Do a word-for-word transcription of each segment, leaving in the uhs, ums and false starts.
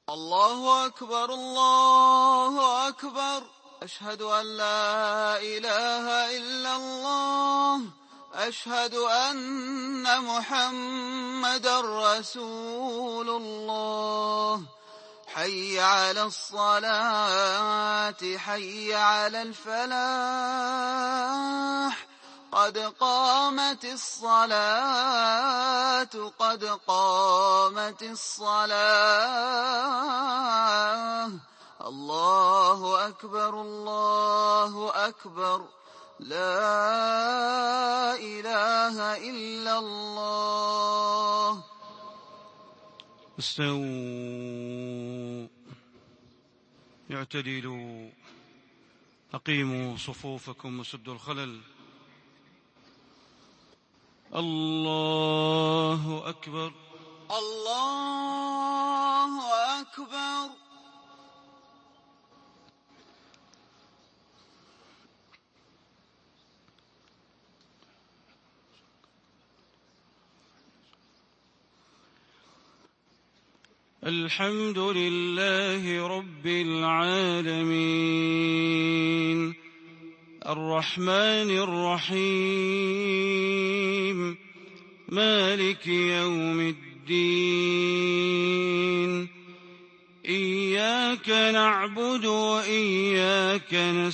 الله أكبر الله أكبر، أشهد أن لا إله إلا الله، أشهد أن محمدا رسول الله. حي على الصلاة حي على الفلاح، قد قامت الصلاة قد قامت الصلاة. الله أكبر الله أكبر، لا إله إلا الله. استووا، اعتدلوا، أقيموا صفوفكم وسدوا الخلل. الله أكبر الله أكبر. الحمد لله رب العالمين، الرحمن الرحيم، مالك يوم الدين. إياك نعبد وإياك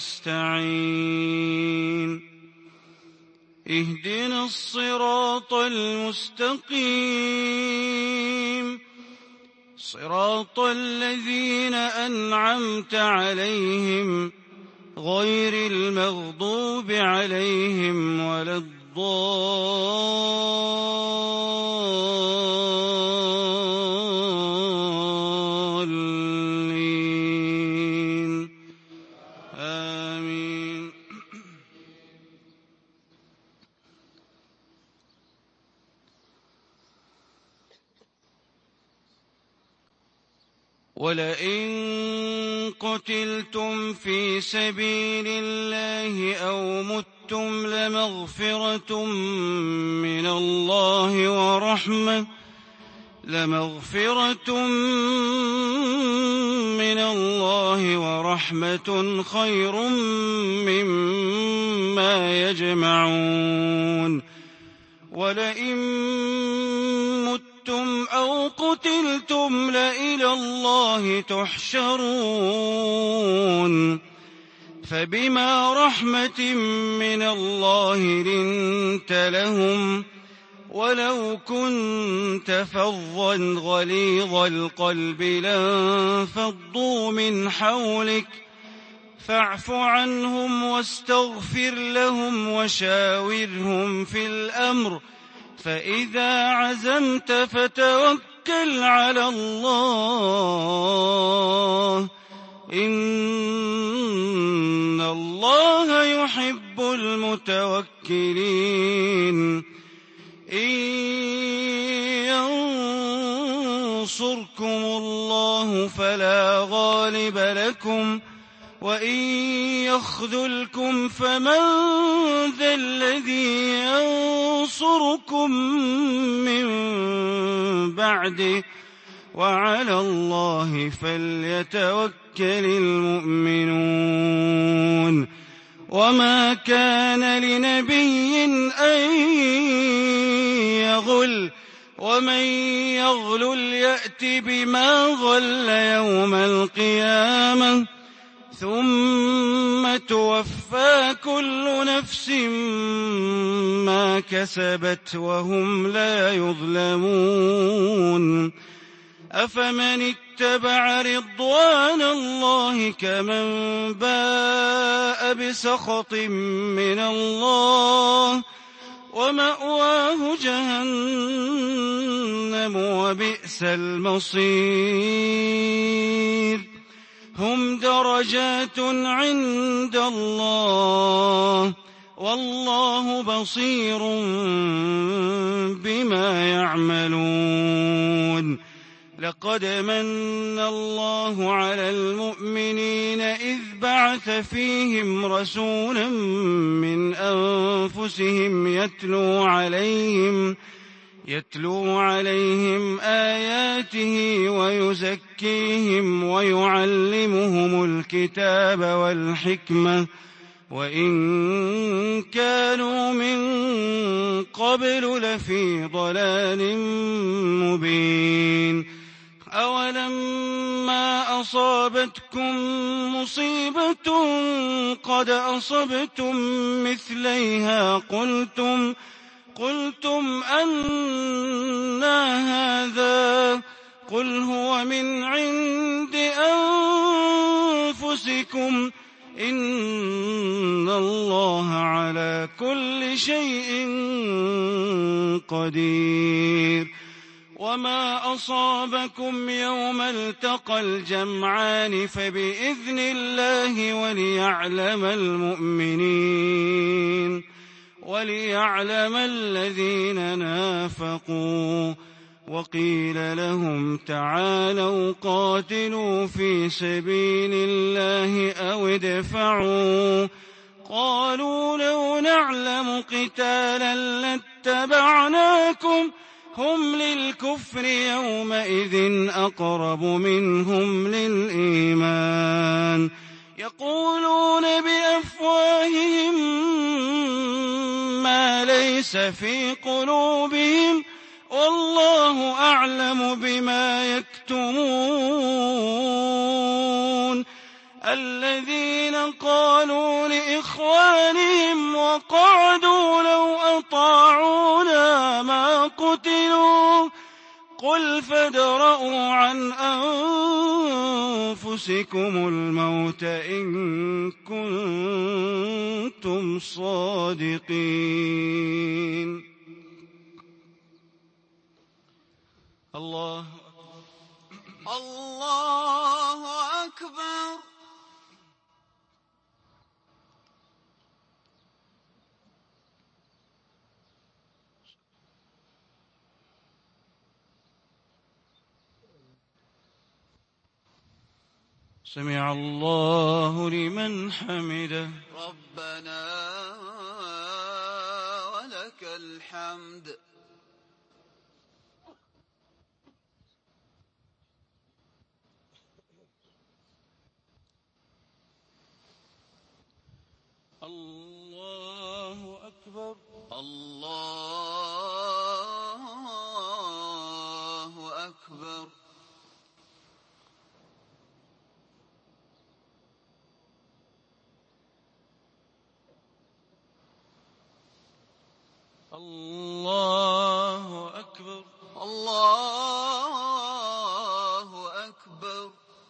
نستعين، اهدنا الصراط المستقيم، صراط الذين أنعمت عليهم غير المغضوب عليهم ولا الضالين، آمين. ولئن قتلتم في سبيل الله أو متم لمغفرة من الله ورحمة لمغفرة من الله ورحمة خير مما يجمعون. ولئن متم أو قتلتم لإلى الله تحشرون. فبما رحمة من الله لنت لهم، ولو كنت فظا غليظ القلب لانفضوا من حولك، فاعف عنهم واستغفر لهم وشاورهم في الأمر، فإذا عزمت فتوكل على الله، إن الله يحب المتوكلين. إن ينصركم الله فلا غالب لكم، وإن يخذلكم فمن ذا الذي ينصركم من بعده، وعلى الله فليتوكل المؤمنون. وما كان لنبي أن يغل، ومن يغلل يأت بما غل يوم القيامة، ثم توفى كل نفس ما كسبت وهم لا يظلمون. أفمن اتبع رضوان الله كمن باء بسخط من الله، ومأواه جهنم وبئس المصير. هم درجات عند الله، والله بصير بما يعملون. لقد من الله على المؤمنين إذ بعث فيهم رسولا من أنفسهم يتلو عليهم يتلو عليهم آياته ويزكيهم ويعلمهم الكتاب والحكمة وإن كانوا من قبل لفي ضلال مبين أولما أصابتكم مصيبة قد أصبتم مثليها قلتم قلتم أنى هذا قل هو من عند أنفسكم إن الله على كل شيء قدير وما أصابكم يوم التقى الجمعان فبإذن الله وليعلم المؤمنين وليعلم الذين نافقوا وقيل لهم تعالوا قاتلوا في سبيل الله أو ادفعوا قالوا لو نعلم قتالا لاتبعناكم هم للكفر يومئذ أقرب منهم للإيمان يقولون بأفواههم ما ليس في قلوبهم والله أعلم بما يكتمون الذين قالوا لإخوانهم وقعدوا لو أطاعونا ما قتلوا قل فادرءوا عن أنفسكم الموت إن كنتم صادقين الله الله أكبر سمع الله لمن حمده ربنا ولك الحمد الله أكبر الله أكبر الله أكبر الله أكبر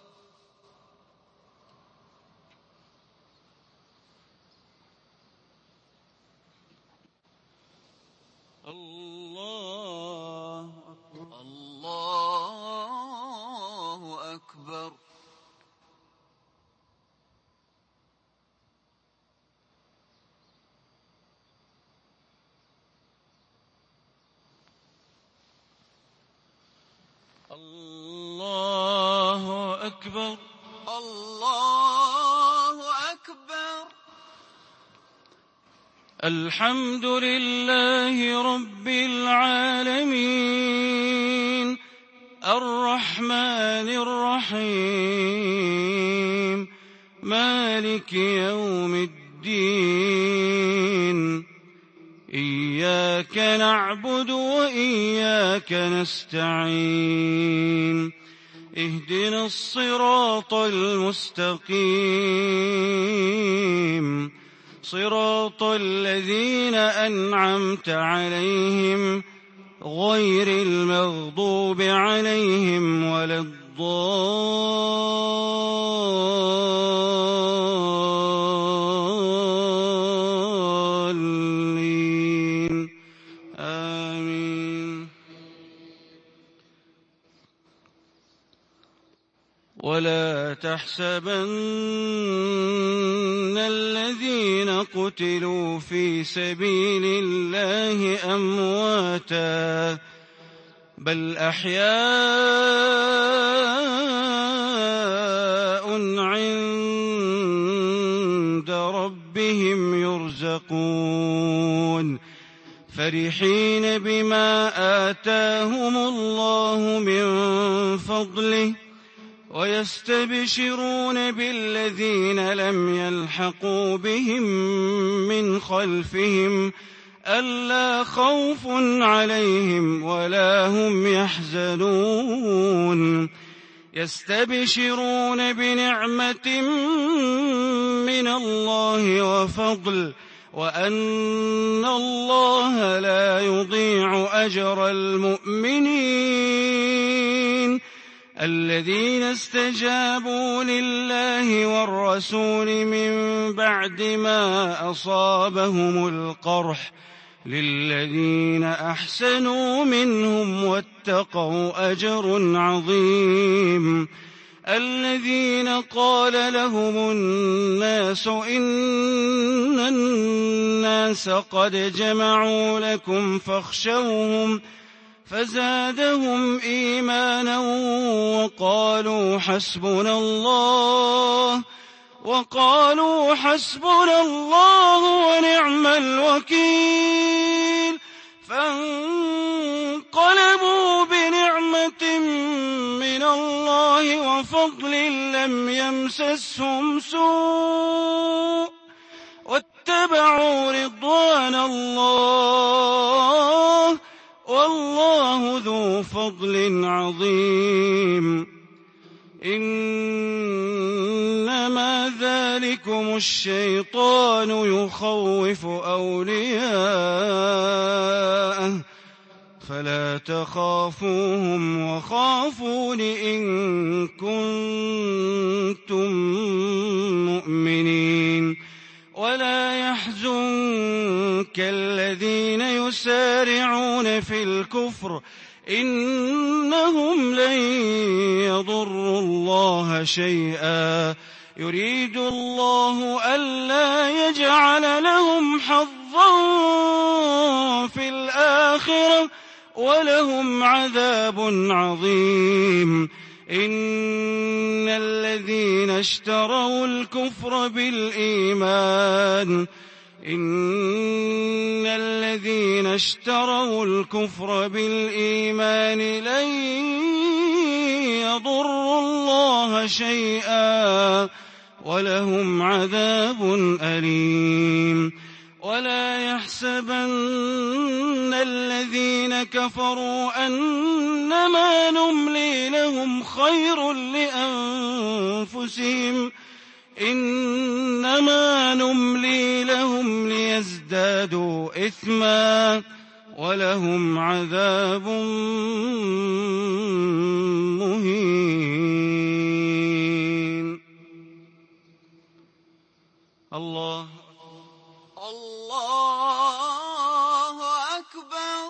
الله أكبر الله أكبر الله أكبر الله أكبر الحمد لله رب العالمين الرحمن الرحيم مالك يوم الدين إياك نعبد وإياك نستعين اهدنا الصراط المستقيم صراط الذين أنعمت عليهم غير المغضوب عليهم ولا الضالين آمين ولا تحسبن الذين قتلوا في سبيل الله أمواتا بل أحياء عند ربهم يرزقون فرحين بما آتاهم الله من فضله ويستبشرون بالذين لم يلحقوا بهم من خلفهم ألا خوف عليهم ولا هم يحزنون يستبشرون بنعمة من الله وفضل وأن الله لا يضيع أجر المؤمنين الذين استجابوا لله والرسول من بعد ما أصابهم القرح للذين أحسنوا منهم واتقوا أجر عظيم الذين قال لهم الناس إن الناس قد جمعوا لكم فاخشوهم فزادهم إيمانا وقالوا حسبنا الله وقالوا حسبنا الله ونعم الوكيل فانقلبوا بنعمة من الله وفضل لم يمسسهم سوء واتبعوا رضوان الله والله ذو فضل عظيم إنما ذلكم الشيطان يخوف أولياءه فلا تخافوهم وخافون إن كنتم مؤمنين ولا يحزنك الذين يسارعون في الكفر إنهم لن يضروا الله شيئا يريد الله ألا يجعل لهم حظا في الآخرة ولهم عذاب عظيم إن الذين اشتروا الكفر بالإيمان إن الذين اشتروا الكفر بالإيمان لن يضروا الله شيئا ولهم عذاب أليم ولا يحسبن الذين كفروا أنما نملي لهم خير لأنفسهم إنما نملي لهم ليزدادوا إثما ولهم عذاب مهين. الله الله أكبر.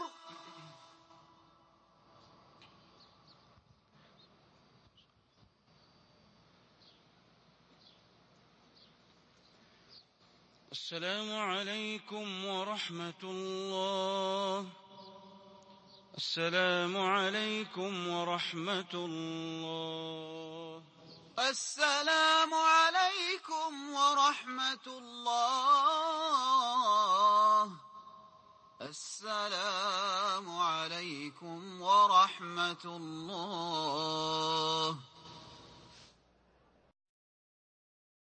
السلام عليكم ورحمة الله. السلام عليكم ورحمة الله. السلام عليكم ورحمة الله. السلام عليكم ورحمة الله.